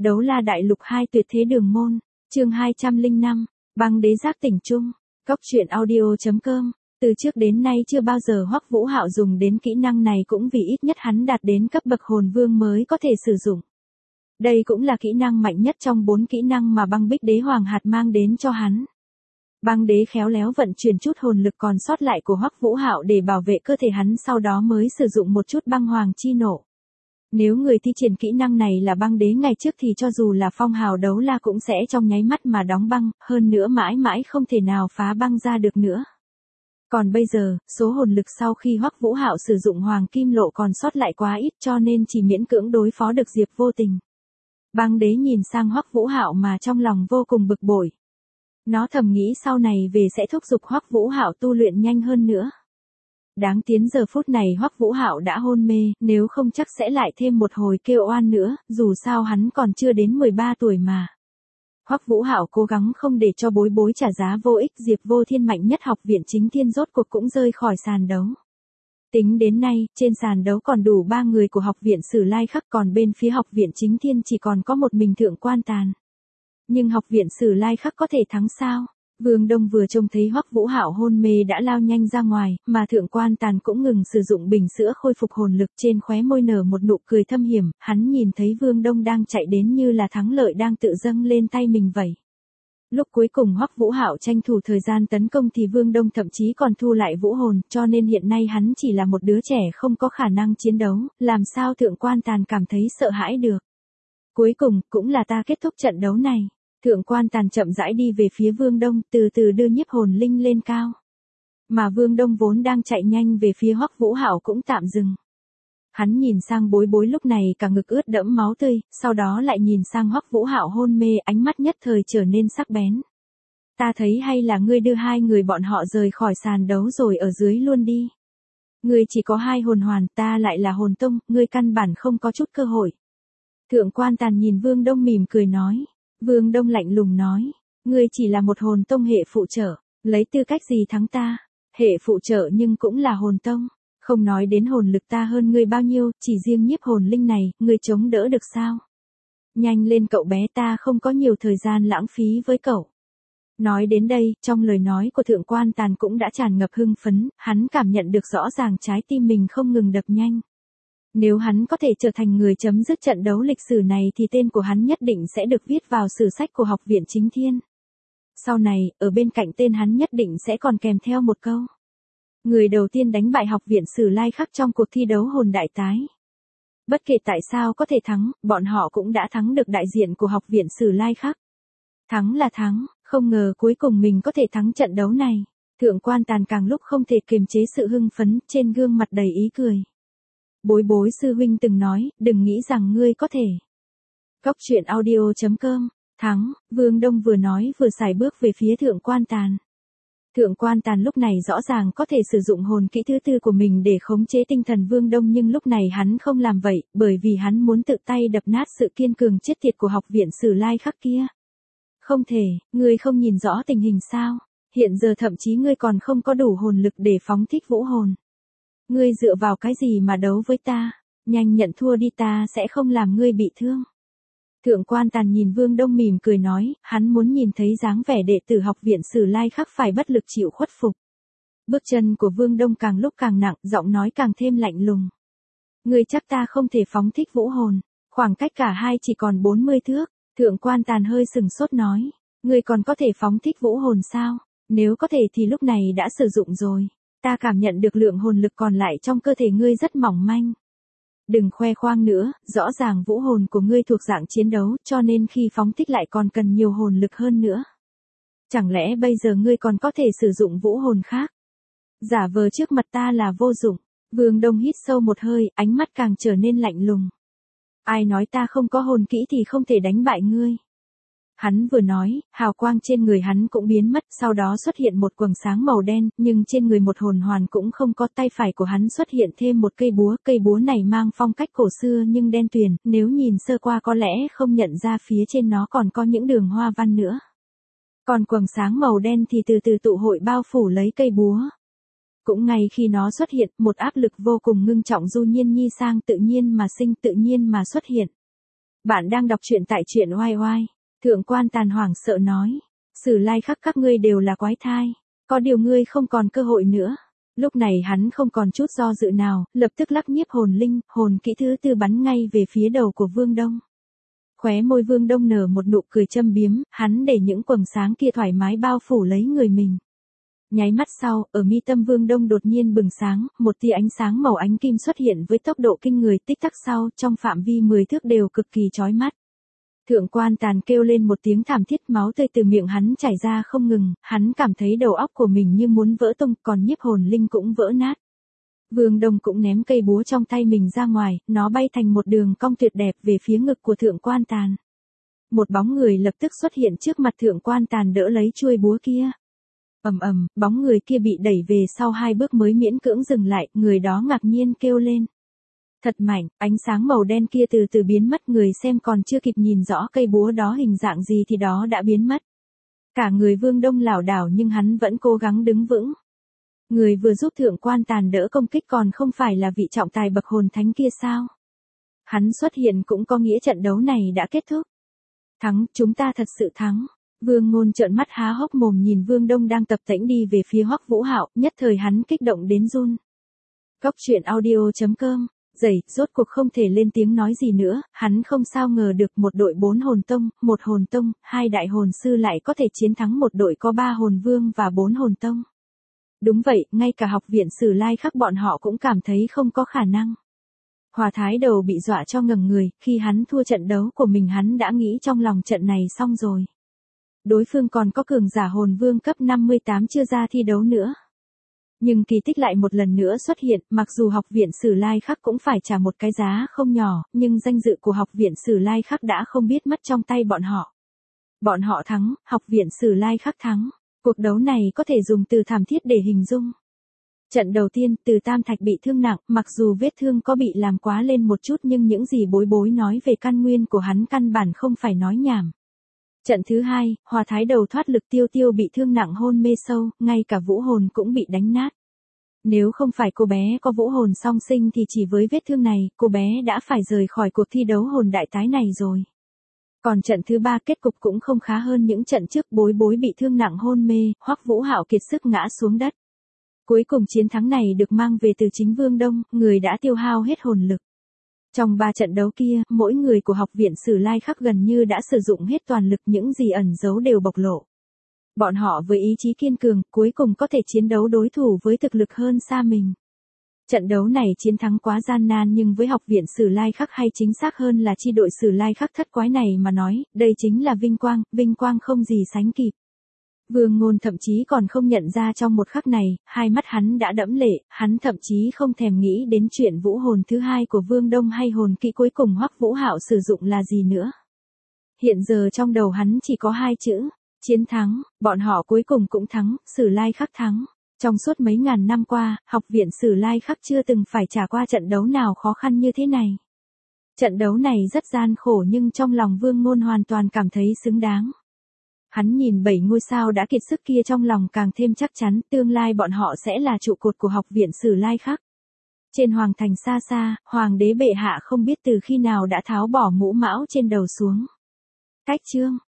Đấu La Đại Lục 2 Tuyệt Thế Đường Môn, chương 205, Băng Đế Giác Tỉnh Chung, Cóc truyện audio.com. Từ trước đến nay chưa bao giờ Hoắc Vũ Hạo dùng đến kỹ năng này, cũng vì ít nhất hắn đạt đến cấp bậc hồn vương mới có thể sử dụng. Đây cũng là kỹ năng mạnh nhất trong 4 kỹ năng mà Băng Bích Đế Hoàng hạt mang đến cho hắn. Băng Đế khéo léo vận chuyển chút hồn lực còn sót lại của Hoắc Vũ Hạo để bảo vệ cơ thể hắn, sau đó mới sử dụng một chút băng hoàng chi nộ. Nếu người thi triển kỹ năng này là Băng Đế ngày trước thì cho dù là phong hào đấu la cũng sẽ trong nháy mắt mà đóng băng, hơn nữa mãi mãi không thể nào phá băng ra được nữa. Còn bây giờ, số hồn lực sau khi Hoắc Vũ Hạo sử dụng hoàng kim lộ còn sót lại quá ít, cho nên chỉ miễn cưỡng đối phó được Diệp Vô Tình. Băng Đế nhìn sang Hoắc Vũ Hạo mà trong lòng vô cùng bực bội. Nó thầm nghĩ sau này về sẽ thúc giục Hoắc Vũ Hạo tu luyện nhanh hơn nữa. Đáng tiếc giờ phút này Hoắc Vũ Hạo đã hôn mê, nếu không chắc sẽ lại thêm một hồi kêu oan nữa, dù sao hắn còn chưa đến 13 tuổi mà. Hoắc Vũ Hạo cố gắng không để cho bối bối trả giá vô ích, Diệp Vô Thiên mạnh nhất học viện chính thiên rốt cuộc cũng rơi khỏi sàn đấu. Tính đến nay, trên sàn đấu còn đủ 3 người của học viện Sử Lai Khắc, còn bên phía học viện chính thiên chỉ còn có một mình Thượng Quan Tàn. Nhưng học viện Sử Lai Khắc có thể thắng sao? Vương Đông vừa trông thấy Hoắc Vũ Hạo hôn mê đã lao nhanh ra ngoài, mà Thượng Quan Tàn cũng ngừng sử dụng bình sữa khôi phục hồn lực, trên khóe môi nở một nụ cười thâm hiểm, hắn nhìn thấy Vương Đông đang chạy đến như là thắng lợi đang tự dâng lên tay mình vậy. Lúc cuối cùng Hoắc Vũ Hạo tranh thủ thời gian tấn công thì Vương Đông thậm chí còn thu lại vũ hồn, cho nên hiện nay hắn chỉ là một đứa trẻ không có khả năng chiến đấu, làm sao Thượng Quan Tàn cảm thấy sợ hãi được. Cuối cùng, cũng là ta kết thúc trận đấu này. Thượng Quan Tàn chậm rãi đi về phía Vương Đông, từ từ đưa nhiếp hồn linh lên cao. Mà Vương Đông vốn đang chạy nhanh về phía Hoắc Vũ Hạo cũng tạm dừng. Hắn nhìn sang bối bối lúc này cả ngực ướt đẫm máu tươi, sau đó lại nhìn sang Hoắc Vũ Hạo hôn mê, ánh mắt nhất thời trở nên sắc bén. Ta thấy hay là ngươi đưa 2 người bọn họ rời khỏi sàn đấu rồi ở dưới luôn đi. Ngươi chỉ có 2 hồn hoàn, ta lại là hồn tông, ngươi căn bản không có chút cơ hội. Thượng Quan Tàn nhìn Vương Đông mỉm cười nói. Vương Đông lạnh lùng nói, ngươi chỉ là một hồn tông hệ phụ trợ, lấy tư cách gì thắng ta? Hệ phụ trợ nhưng cũng là hồn tông, không nói đến hồn lực ta hơn ngươi bao nhiêu, chỉ riêng nhiếp hồn linh này, ngươi chống đỡ được sao? Nhanh lên cậu bé, ta không có nhiều thời gian lãng phí với cậu. Nói đến đây, trong lời nói của Thượng Quan Tàn cũng đã tràn ngập hưng phấn, hắn cảm nhận được rõ ràng trái tim mình không ngừng đập nhanh. Nếu hắn có thể trở thành người chấm dứt trận đấu lịch sử này thì tên của hắn nhất định sẽ được viết vào sử sách của học viện chính thiên. Sau này, ở bên cạnh tên hắn nhất định sẽ còn kèm theo một câu. Người đầu tiên đánh bại học viện Sử Lai Khắc trong cuộc thi đấu hồn đại tái. Bất kể tại sao có thể thắng, bọn họ cũng đã thắng được đại diện của học viện Sử Lai Khắc. Thắng là thắng, không ngờ cuối cùng mình có thể thắng trận đấu này. Thượng Quan Tàn càng lúc không thể kiềm chế sự hưng phấn, trên gương mặt đầy ý cười. Bối bối sư huynh từng nói, đừng nghĩ rằng ngươi có thể. Cóc truyện audio.com, thắng, Vương Đông vừa nói vừa sải bước về phía Thượng Quan Tàn. Thượng Quan Tàn lúc này rõ ràng có thể sử dụng hồn kỹ thứ 4 của mình để khống chế tinh thần Vương Đông, nhưng lúc này hắn không làm vậy, bởi vì hắn muốn tự tay đập nát sự kiên cường chết tiệt của học viện Sử Lai Khắc kia. Không thể, ngươi không nhìn rõ tình hình sao? Hiện giờ thậm chí ngươi còn không có đủ hồn lực để phóng thích vũ hồn. Ngươi dựa vào cái gì mà đấu với ta? Nhanh nhận thua đi, ta sẽ không làm ngươi bị thương. Thượng Quan Tàn nhìn Vương Đông mỉm cười nói, hắn muốn nhìn thấy dáng vẻ đệ tử học viện Sử Lai Khắc phải bất lực chịu khuất phục. Bước chân của Vương Đông càng lúc càng nặng, giọng nói càng thêm lạnh lùng. Ngươi chắc ta không thể phóng thích vũ hồn, khoảng cách cả hai chỉ còn 40 thước. Thượng Quan Tàn hơi sừng sốt nói, ngươi còn có thể phóng thích vũ hồn sao? Nếu có thể thì lúc này đã sử dụng rồi. Ta cảm nhận được lượng hồn lực còn lại trong cơ thể ngươi rất mỏng manh. Đừng khoe khoang nữa, rõ ràng vũ hồn của ngươi thuộc dạng chiến đấu, cho nên khi phóng thích lại còn cần nhiều hồn lực hơn nữa. Chẳng lẽ bây giờ ngươi còn có thể sử dụng vũ hồn khác? Giả vờ trước mặt ta là vô dụng. Vương Đông hít sâu một hơi, ánh mắt càng trở nên lạnh lùng. Ai nói ta không có hồn kỹ thì không thể đánh bại ngươi? Hắn vừa nói, hào quang trên người hắn cũng biến mất, sau đó xuất hiện một quầng sáng màu đen, nhưng trên người một hồn hoàn cũng không có. Tay phải của hắn xuất hiện thêm một cây búa này mang phong cách cổ xưa nhưng đen tuyền, nếu nhìn sơ qua có lẽ không nhận ra phía trên nó còn có những đường hoa văn nữa. Còn quầng sáng màu đen thì từ từ tụ hội bao phủ lấy cây búa. Cũng ngay khi nó xuất hiện, một áp lực vô cùng ngưng trọng du nhiên nhi sang tự nhiên mà sinh, tự nhiên mà xuất hiện. Bạn đang đọc truyện tại truyện oai oai. Thượng quan Tàn hoảng sợ nói. Sử Lai Khắc các ngươi đều là quái thai. Có điều ngươi không còn cơ hội nữa. Lúc này hắn không còn chút do dự nào, lập tức lắc nhiếp hồn linh, hồn kỹ thứ tư bắn ngay về phía đầu của Vương Đông. Khóe môi Vương Đông nở một nụ cười châm biếm, hắn để những quầng sáng kia thoải mái bao phủ lấy người mình. Nháy mắt sau, ở mi tâm Vương Đông đột nhiên bừng sáng, một tia ánh sáng màu ánh kim xuất hiện với tốc độ kinh người, tích tắc sau, trong phạm vi 10 thước đều cực kỳ chói mắt. Thượng quan Tàn kêu lên một tiếng thảm thiết, máu tươi từ miệng hắn chảy ra không ngừng, hắn cảm thấy đầu óc của mình như muốn vỡ tung, còn nhiếp hồn linh cũng vỡ nát. Vương Đông cũng ném cây búa trong tay mình ra ngoài, nó bay thành một đường cong tuyệt đẹp về phía ngực của Thượng quan Tàn. Một bóng người lập tức xuất hiện trước mặt Thượng quan Tàn đỡ lấy chuôi búa kia. Ầm ầm, bóng người kia bị đẩy về sau 2 bước mới miễn cưỡng dừng lại, người đó ngạc nhiên kêu lên. Thật mạnh, ánh sáng màu đen kia từ từ biến mất, người xem còn chưa kịp nhìn rõ cây búa đó hình dạng gì thì đó đã biến mất. Cả người Vương Đông lảo đảo nhưng hắn vẫn cố gắng đứng vững. Người vừa giúp Thượng quan Tàn đỡ công kích còn không phải là vị trọng tài bậc hồn thánh kia sao? Hắn xuất hiện cũng có nghĩa trận đấu này đã kết thúc. Thắng, chúng ta thật sự thắng. Vương Ngôn trợn mắt há hốc mồm nhìn Vương Đông đang tập tễnh đi về phía Hoắc Vũ Hạo, nhất thời hắn kích động đến run. Cốc truyện audio.com. Dậy, rốt cuộc không thể lên tiếng nói gì nữa, hắn không sao ngờ được một đội 4 hồn tông, 1 hồn tông, 2 đại hồn sư lại có thể chiến thắng một đội có 3 hồn vương và 4 hồn tông. Đúng vậy, ngay cả học viện Sử Lai Khắc bọn họ cũng cảm thấy không có khả năng. Hòa Thái Đầu bị dọa cho ngẩng người, khi hắn thua trận đấu của mình hắn đã nghĩ trong lòng trận này xong rồi. Đối phương còn có cường giả hồn vương cấp 58 chưa ra thi đấu nữa. Nhưng kỳ tích lại một lần nữa xuất hiện, mặc dù học viện Sử Lai Khắc cũng phải trả một cái giá không nhỏ, nhưng danh dự của học viện Sử Lai Khắc đã không biết mất trong tay bọn họ. Bọn họ thắng, học viện Sử Lai Khắc thắng. Cuộc đấu này có thể dùng từ thảm thiết để hình dung. Trận đầu tiên, Từ Tam Thạch bị thương nặng, mặc dù vết thương có bị làm quá lên một chút nhưng những gì Bối Bối nói về căn nguyên của hắn căn bản không phải nói nhảm. Trận thứ hai, Hòa Thái Đầu thoát lực Tiêu Tiêu bị thương nặng hôn mê sâu, ngay cả vũ hồn cũng bị đánh nát. Nếu không phải cô bé có vũ hồn song sinh thì chỉ với vết thương này, cô bé đã phải rời khỏi cuộc thi đấu hồn đại tái này rồi. Còn trận thứ ba kết cục cũng không khá hơn những trận trước, Bối Bối bị thương nặng hôn mê, Hoắc Vũ Hạo kiệt sức ngã xuống đất. Cuối cùng chiến thắng này được mang về từ chính Vương Đông, người đã tiêu hao hết hồn lực. Trong 3 trận đấu kia, mỗi người của học viện Sử Lai Khắc gần như đã sử dụng hết toàn lực, những gì ẩn giấu đều bộc lộ. Bọn họ với ý chí kiên cường, cuối cùng có thể chiến đấu đối thủ với thực lực hơn xa mình. Trận đấu này chiến thắng quá gian nan nhưng với học viện Sử Lai Khắc hay chính xác hơn là chi đội Sử Lai Khắc thất quái này mà nói, đây chính là vinh quang không gì sánh kịp. Vương Ngôn thậm chí còn không nhận ra trong một khắc này, hai mắt hắn đã đẫm lệ, hắn thậm chí không thèm nghĩ đến chuyện vũ hồn thứ hai của Vương Đông hay hồn kỹ cuối cùng Hoắc Vũ Hạo sử dụng là gì nữa. Hiện giờ trong đầu hắn chỉ có 2 chữ, chiến thắng, bọn họ cuối cùng cũng thắng, Sử Lai Khắc thắng. Trong suốt mấy ngàn năm qua, học viện Sử Lai Khắc chưa từng phải trải qua trận đấu nào khó khăn như thế này. Trận đấu này rất gian khổ nhưng trong lòng Vương Ngôn hoàn toàn cảm thấy xứng đáng. Hắn nhìn 7 ngôi sao đã kiệt sức kia trong lòng càng thêm chắc chắn tương lai bọn họ sẽ là trụ cột của học viện Sử Lai Khắc. Trên hoàng thành xa xa, hoàng đế bệ hạ không biết từ khi nào đã tháo bỏ mũ mão trên đầu xuống. Cách chương